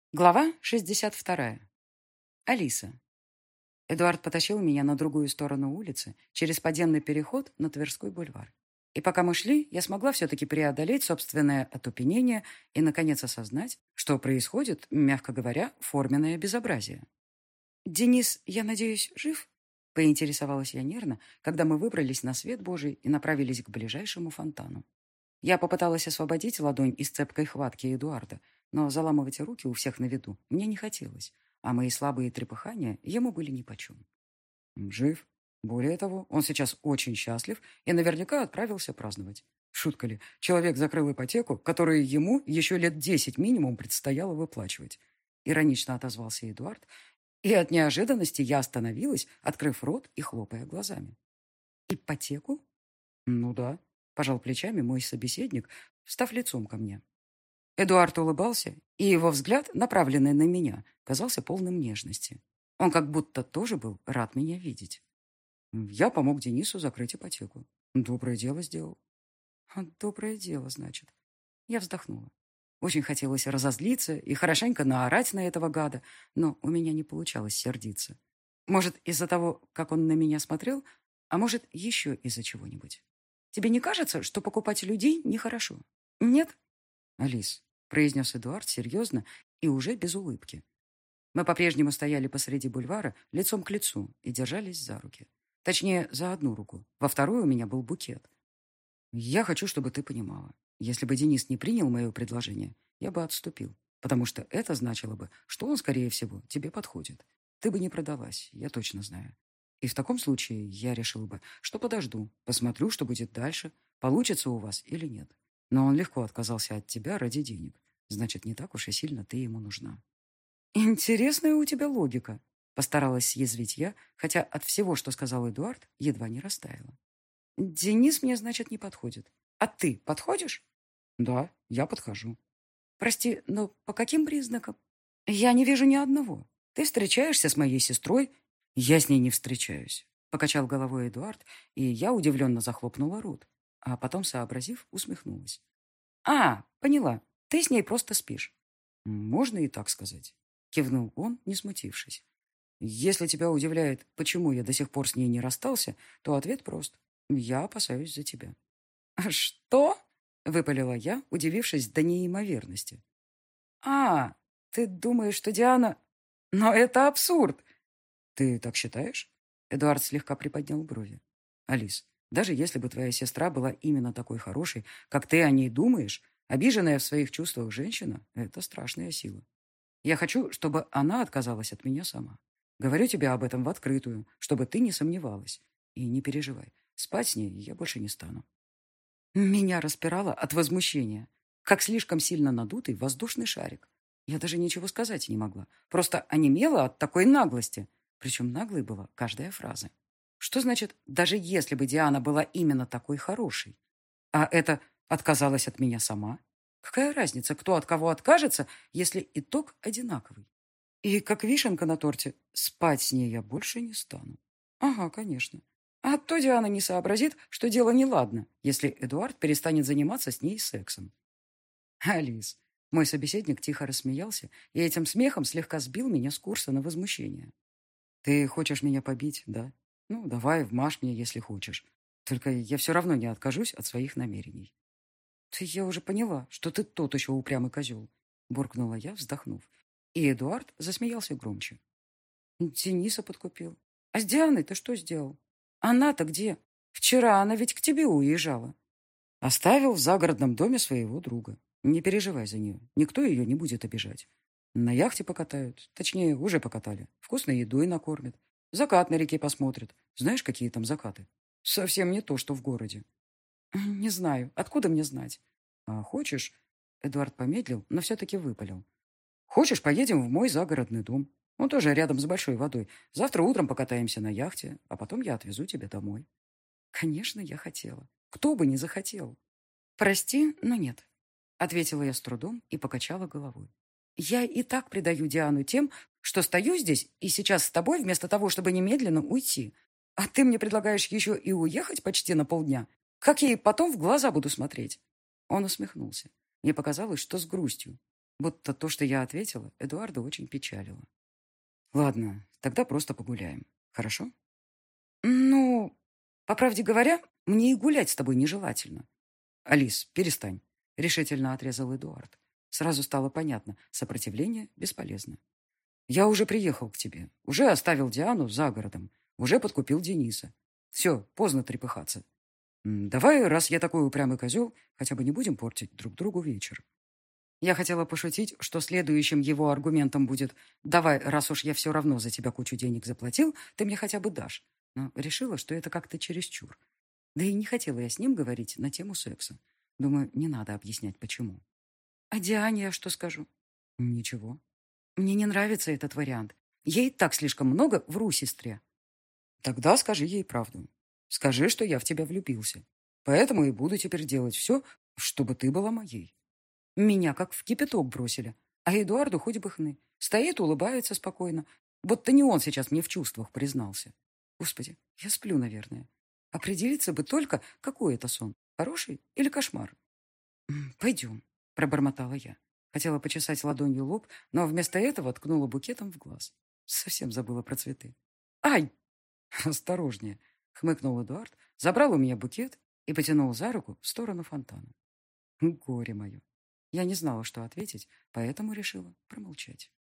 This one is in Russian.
Глава 62. Алиса. Эдуард потащил меня на другую сторону улицы, через подземный переход на Тверской бульвар. И пока мы шли, я смогла все-таки преодолеть собственное оцепенение и, наконец, осознать, что происходит, мягко говоря, форменное безобразие. «Денис, я надеюсь, жив?» — поинтересовалась я нервно, когда мы выбрались на свет Божий и направились к ближайшему фонтану. Я попыталась освободить ладонь из цепкой хватки Эдуарда, но заламывать руки у всех на виду мне не хотелось, а мои слабые трепыхания ему были нипочем. Жив. Более того, он сейчас очень счастлив и наверняка отправился праздновать. Шутка ли, человек закрыл ипотеку, которую ему еще лет 10 минимум предстояло выплачивать. Иронично отозвался Эдуард, и от неожиданности я остановилась, открыв рот и хлопая глазами. «Ипотеку?» «Ну да», — пожал плечами мой собеседник, встав лицом ко мне. Эдуард улыбался, и его взгляд, направленный на меня, казался полным нежности. Он как будто тоже был рад меня видеть. Я помог Денису закрыть ипотеку. Доброе дело сделал. Доброе дело, значит. Я вздохнула. Очень хотелось разозлиться и хорошенько наорать на этого гада, но у меня не получалось сердиться. Может, из-за того, как он на меня смотрел, а может, еще из-за чего-нибудь. Тебе не кажется, что покупать людей нехорошо? Нет? Алис, произнес Эдуард серьезно и уже без улыбки. Мы по-прежнему стояли посреди бульвара, лицом к лицу, и держались за руки. Точнее, за одну руку. Во второй у меня был букет. Я хочу, чтобы ты понимала. Если бы Денис не принял мое предложение, я бы отступил. Потому что это значило бы, что он, скорее всего, тебе подходит. Ты бы не продалась, я точно знаю. И в таком случае я решил бы, что подожду, посмотрю, что будет дальше, получится у вас или нет. Но он легко отказался от тебя ради денег. Значит, не так уж и сильно ты ему нужна. Интересная у тебя логика, постаралась съязвить я, хотя от всего, что сказал Эдуард, едва не растаяла. Денис мне, значит, не подходит. А ты подходишь? Да, я подхожу. Прости, но по каким признакам? Я не вижу ни одного. Ты встречаешься с моей сестрой? Я с ней не встречаюсь. Покачал головой Эдуард, и я удивленно захлопнула рот, а потом, сообразив, усмехнулась. А, поняла. Ты с ней просто спишь. Можно и так сказать. Кивнул он, не смутившись. Если тебя удивляет, почему я до сих пор с ней не расстался, то ответ прост. Я опасаюсь за тебя. Что? Выпалила я, удивившись до неимоверности. А, ты думаешь, что Диана... Но это абсурд. Ты так считаешь? Эдуард слегка приподнял брови. Алис, даже если бы твоя сестра была именно такой хорошей, как ты о ней думаешь, обиженная в своих чувствах женщина — это страшная сила. Я хочу, чтобы она отказалась от меня сама. Говорю тебе об этом в открытую, чтобы ты не сомневалась. И не переживай, спать с ней я больше не стану. Меня распирало от возмущения, как слишком сильно надутый воздушный шарик. Я даже ничего сказать не могла, просто онемела от такой наглости. Причем наглой была каждая фраза. Что значит, даже если бы Диана была именно такой хорошей? А это отказалась от меня сама? Какая разница, кто от кого откажется, если итог одинаковый? И как вишенка на торте, спать с ней я больше не стану. Ага, конечно. А то Диана не сообразит, что дело неладно, если Эдуард перестанет заниматься с ней сексом. Алис. Мой собеседник тихо рассмеялся, и этим смехом слегка сбил меня с курса на возмущение. Ты хочешь меня побить, да? Ну, давай, вмажь мне, если хочешь. Только я все равно не откажусь от своих намерений. Я уже поняла, что ты тот еще упрямый козел, буркнула я, вздохнув. И Эдуард засмеялся громче. Дениса подкупил. А с Дианой ты что сделал? Она-то где? Вчера она ведь к тебе уезжала. Оставил в загородном доме своего друга. Не переживай за нее. Никто ее не будет обижать. На яхте покатают. Точнее, уже покатали. Вкусной едой накормят. Закат на реке посмотрят. Знаешь, какие там закаты? Совсем не то, что в городе. Не знаю. Откуда мне знать? А хочешь... Эдуард помедлил, но все-таки выпалил. Хочешь, поедем в мой загородный дом? Он тоже рядом с большой водой. Завтра утром покатаемся на яхте, а потом я отвезу тебя домой. Конечно, я хотела. Кто бы не захотел. Прости, но нет, ответила я с трудом и покачала головой. Я и так предаю Диану тем, что стою здесь и сейчас с тобой вместо того, чтобы немедленно уйти. А ты мне предлагаешь еще и уехать почти на полдня? Как я ей потом в глаза буду смотреть? Он усмехнулся. Мне показалось, что с грустью. Будто то, что я ответила, Эдуарда очень печалило. Ладно, тогда просто погуляем. Хорошо? Ну, по правде говоря, мне и гулять с тобой нежелательно. Алис, перестань. Решительно отрезал Эдуард. Сразу стало понятно, сопротивление бесполезно. Я уже приехал к тебе, уже оставил Диану за городом, уже подкупил Дениса. Все, поздно трепыхаться. Давай, раз я такой упрямый козел, хотя бы не будем портить друг другу вечер. Я хотела пошутить, что следующим его аргументом будет «давай, раз уж я все равно за тебя кучу денег заплатил, ты мне хотя бы дашь». Но решила, что это как-то чересчур. Да и не хотела я с ним говорить на тему секса. Думаю, не надо объяснять, почему. А Диане я что скажу? Ничего. Мне не нравится этот вариант. Ей так слишком много вру сестре. Тогда скажи ей правду. Скажи, что я в тебя влюбился. Поэтому и буду теперь делать все, чтобы ты была моей. Меня как в кипяток бросили. А Эдуарду хоть бы хны. Стоит, улыбается спокойно. Будто не он сейчас мне в чувствах признался. Господи, я сплю, наверное. Определиться бы только, какой это сон. Хороший или кошмар? «Пойдем», — пробормотала я. Хотела почесать ладонью лоб, но вместо этого ткнула букетом в глаз. Совсем забыла про цветы. «Ай!» «Осторожнее», — хмыкнул Эдуард, забрал у меня букет и потянул за руку в сторону фонтана. Горе мое. Я не знала, что ответить, поэтому решила промолчать.